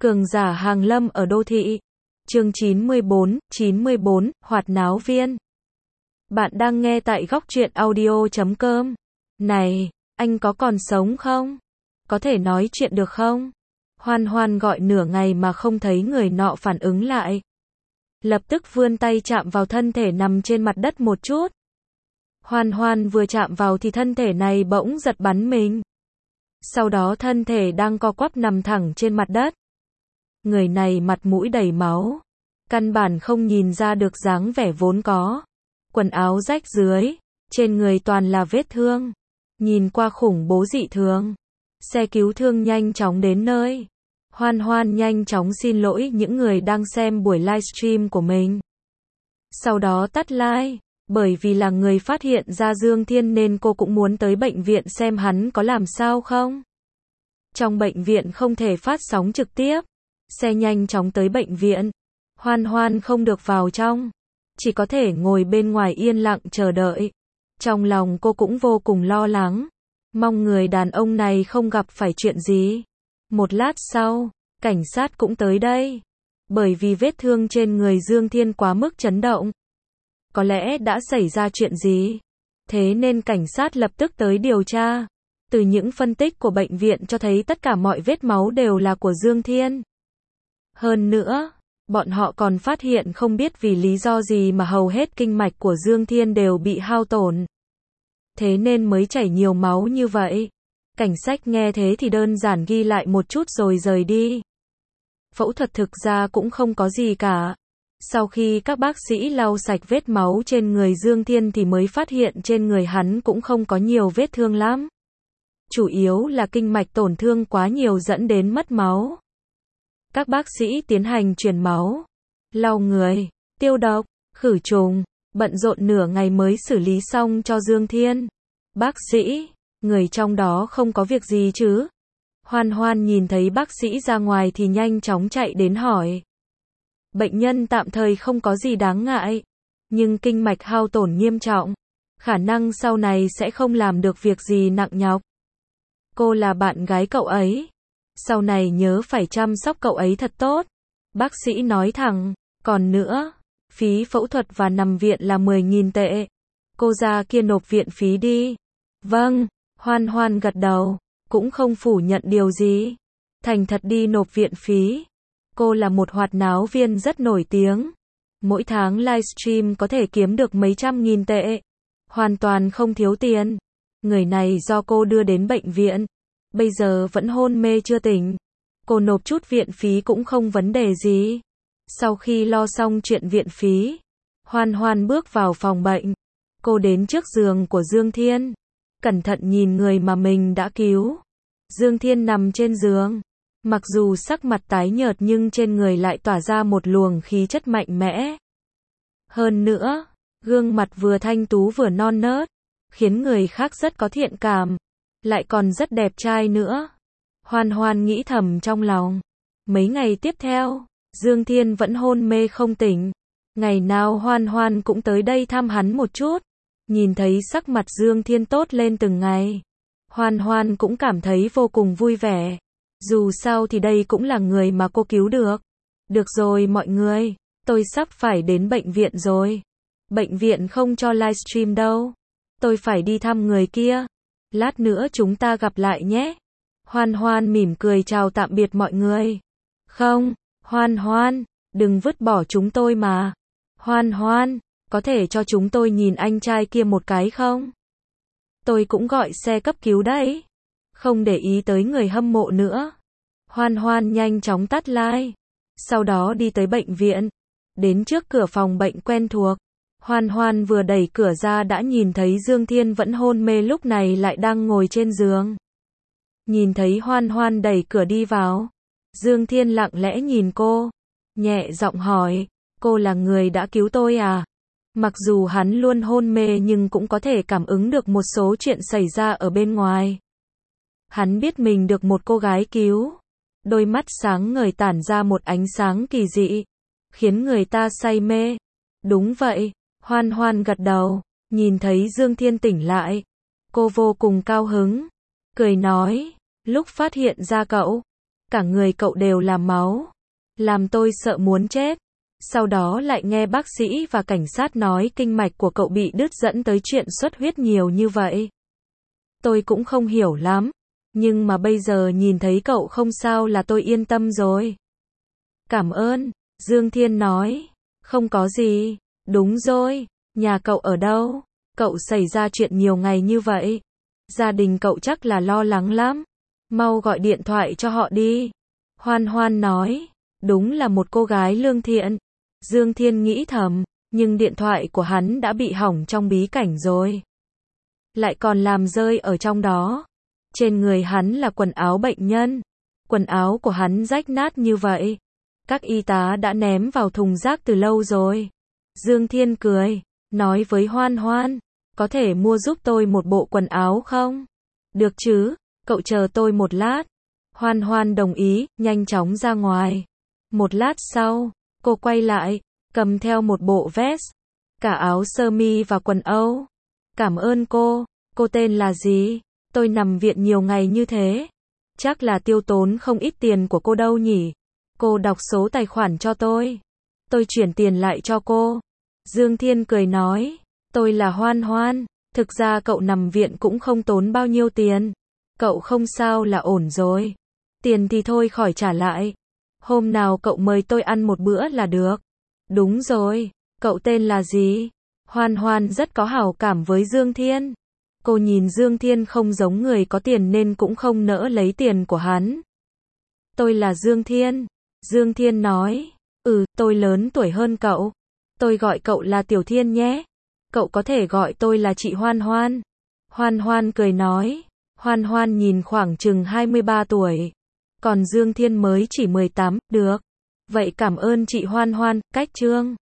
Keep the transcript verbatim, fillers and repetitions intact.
Cường giả hàng lâm ở đô thị. Chương chín mươi bốn, chín mươi bốn, Hoạt náo viên. Bạn đang nghe tại góc truyện audio chấm com. Này, anh có còn sống không? Có thể nói chuyện được không? Hoan Hoan gọi nửa ngày mà không thấy người nọ phản ứng lại. Lập tức vươn tay chạm vào thân thể nằm trên mặt đất một chút. Hoan Hoan vừa chạm vào thì thân thể này bỗng giật bắn mình. Sau đó thân thể đang co quắp nằm thẳng trên mặt đất. Người này mặt mũi đầy máu. Căn bản không nhìn ra được dáng vẻ vốn có. Quần áo rách rưới. Trên người toàn là vết thương. Nhìn qua khủng bố dị thường. Xe cứu thương nhanh chóng đến nơi. Hoan Hoan nhanh chóng xin lỗi những người đang xem buổi livestream của mình. Sau đó tắt like. Bởi vì là người phát hiện ra Dương Thiên nên cô cũng muốn tới bệnh viện xem hắn có làm sao không. Trong bệnh viện không thể phát sóng trực tiếp. Xe nhanh chóng tới bệnh viện. Hoan Hoan không được vào trong. Chỉ có thể ngồi bên ngoài yên lặng chờ đợi. Trong lòng cô cũng vô cùng lo lắng. Mong người đàn ông này không gặp phải chuyện gì. Một lát sau, cảnh sát cũng tới đây. Bởi vì vết thương trên người Dương Thiên quá mức chấn động. Có lẽ đã xảy ra chuyện gì. Thế nên cảnh sát lập tức tới điều tra. Từ những phân tích của bệnh viện cho thấy tất cả mọi vết máu đều là của Dương Thiên. Hơn nữa, bọn họ còn phát hiện không biết vì lý do gì mà hầu hết kinh mạch của Dương Thiên đều bị hao tổn. Thế nên mới chảy nhiều máu như vậy. Cảnh sát nghe thế thì đơn giản ghi lại một chút rồi rời đi. Phẫu thuật thực ra cũng không có gì cả. Sau khi các bác sĩ lau sạch vết máu trên người Dương Thiên thì mới phát hiện trên người hắn cũng không có nhiều vết thương lắm. Chủ yếu là kinh mạch tổn thương quá nhiều dẫn đến mất máu. Các bác sĩ tiến hành truyền máu, lau người, tiêu độc, khử trùng, bận rộn nửa ngày mới xử lý xong cho Dương Thiên. Bác sĩ, người trong đó không có việc gì chứ? Hoan Hoan nhìn thấy bác sĩ ra ngoài thì nhanh chóng chạy đến hỏi. Bệnh nhân tạm thời không có gì đáng ngại, nhưng kinh mạch hao tổn nghiêm trọng, khả năng sau này sẽ không làm được việc gì nặng nhọc. Cô là bạn gái cậu ấy, sau này nhớ phải chăm sóc cậu ấy thật tốt. Bác sĩ nói thẳng, còn nữa, phí phẫu thuật và nằm viện là mười nghìn tệ. Cô ra kia nộp viện phí đi. Vâng, Hoan Hoan gật đầu, cũng không phủ nhận điều gì. Thành thật đi nộp viện phí. Cô là một hoạt náo viên rất nổi tiếng. Mỗi tháng livestream có thể kiếm được mấy trăm nghìn tệ. Hoàn toàn không thiếu tiền. Người này do cô đưa đến bệnh viện. Bây giờ vẫn hôn mê chưa tỉnh. Cô nộp chút viện phí cũng không vấn đề gì. Sau khi lo xong chuyện viện phí, Hoan Hoan bước vào phòng bệnh. Cô đến trước giường của Dương Thiên. Cẩn thận nhìn người mà mình đã cứu. Dương Thiên nằm trên giường. Mặc dù sắc mặt tái nhợt nhưng trên người lại tỏa ra một luồng khí chất mạnh mẽ. Hơn nữa, gương mặt vừa thanh tú vừa non nớt, khiến người khác rất có thiện cảm, lại còn rất đẹp trai nữa. Hoan Hoan nghĩ thầm trong lòng. Mấy ngày tiếp theo, Dương Thiên vẫn hôn mê không tỉnh. Ngày nào Hoan Hoan cũng tới đây thăm hắn một chút. Nhìn thấy sắc mặt Dương Thiên tốt lên từng ngày, Hoan Hoan cũng cảm thấy vô cùng vui vẻ. Dù sao thì đây cũng là người mà cô cứu được. Được rồi mọi người, tôi sắp phải đến bệnh viện rồi. Bệnh viện không cho livestream đâu. Tôi phải đi thăm người kia. Lát nữa chúng ta gặp lại nhé. Hoan Hoan mỉm cười chào tạm biệt mọi người. Không, Hoan Hoan, đừng vứt bỏ chúng tôi mà. Hoan Hoan, có thể cho chúng tôi nhìn anh trai kia một cái không? Tôi cũng gọi xe cấp cứu đấy. Không để ý tới người hâm mộ nữa. Hoan Hoan nhanh chóng tắt like. Sau đó đi tới bệnh viện. Đến trước cửa phòng bệnh quen thuộc. Hoan Hoan vừa đẩy cửa ra đã nhìn thấy Dương Thiên vẫn hôn mê lúc này lại đang ngồi trên giường. Nhìn thấy Hoan Hoan đẩy cửa đi vào. Dương Thiên lặng lẽ nhìn cô. Nhẹ giọng hỏi. Cô là người đã cứu tôi à? Mặc dù hắn luôn hôn mê nhưng cũng có thể cảm ứng được một số chuyện xảy ra ở bên ngoài. Hắn biết mình được một cô gái cứu. Đôi mắt sáng ngời tản ra một ánh sáng kỳ dị, khiến người ta say mê. Đúng vậy, Hoan Hoan gật đầu, nhìn thấy Dương Thiên tỉnh lại. Cô vô cùng cao hứng, cười nói, lúc phát hiện ra cậu, Cả người cậu đều là máu. Làm tôi sợ muốn chết. Sau đó lại nghe bác sĩ và cảnh sát nói kinh mạch của cậu bị đứt dẫn tới chuyện xuất huyết nhiều như vậy. Tôi cũng không hiểu lắm. Nhưng mà bây giờ nhìn thấy cậu không sao là tôi yên tâm rồi. Cảm ơn, Dương Thiên nói. Không có gì. Đúng rồi, nhà cậu ở đâu? Cậu xảy ra chuyện nhiều ngày như vậy. Gia đình cậu chắc là lo lắng lắm. Mau gọi điện thoại cho họ đi. Hoan Hoan nói. Đúng là một cô gái lương thiện. Dương Thiên nghĩ thầm, nhưng điện thoại của hắn đã bị hỏng trong bí cảnh rồi. Lại còn làm rơi ở trong đó. Trên người hắn là quần áo bệnh nhân. Quần áo của hắn rách nát như vậy. Các y tá đã ném vào thùng rác từ lâu rồi. Dương Thiên cười, nói với Hoan Hoan, có thể mua giúp tôi một bộ quần áo không? Được chứ, cậu chờ tôi một lát. Hoan Hoan đồng ý, nhanh chóng ra ngoài. Một lát sau, cô quay lại, cầm theo một bộ vest, cả áo sơ mi và quần âu. Cảm ơn cô, cô tên là gì? Tôi nằm viện nhiều ngày như thế. Chắc là tiêu tốn không ít tiền của cô đâu nhỉ? Cô đọc số tài khoản cho tôi. Tôi chuyển tiền lại cho cô. Dương Thiên cười nói, tôi là Hoan Hoan. Thực ra cậu nằm viện cũng không tốn bao nhiêu tiền. Cậu không sao là ổn rồi. Tiền thì thôi khỏi trả lại. Hôm nào cậu mời tôi ăn một bữa là được. Đúng rồi, cậu tên là gì? Hoan Hoan rất có hảo cảm với Dương Thiên. Cô nhìn Dương Thiên không giống người có tiền nên cũng không nỡ lấy tiền của hắn. Tôi là Dương Thiên. Dương Thiên nói, ừ, tôi lớn tuổi hơn cậu. Tôi gọi cậu là Tiểu Thiên nhé. Cậu có thể gọi tôi là chị Hoan Hoan. Hoan Hoan cười nói. Hoan Hoan nhìn khoảng chừng hai mươi ba tuổi. Còn Dương Thiên mới chỉ mười tám, được. Vậy cảm ơn chị Hoan Hoan, cách chương.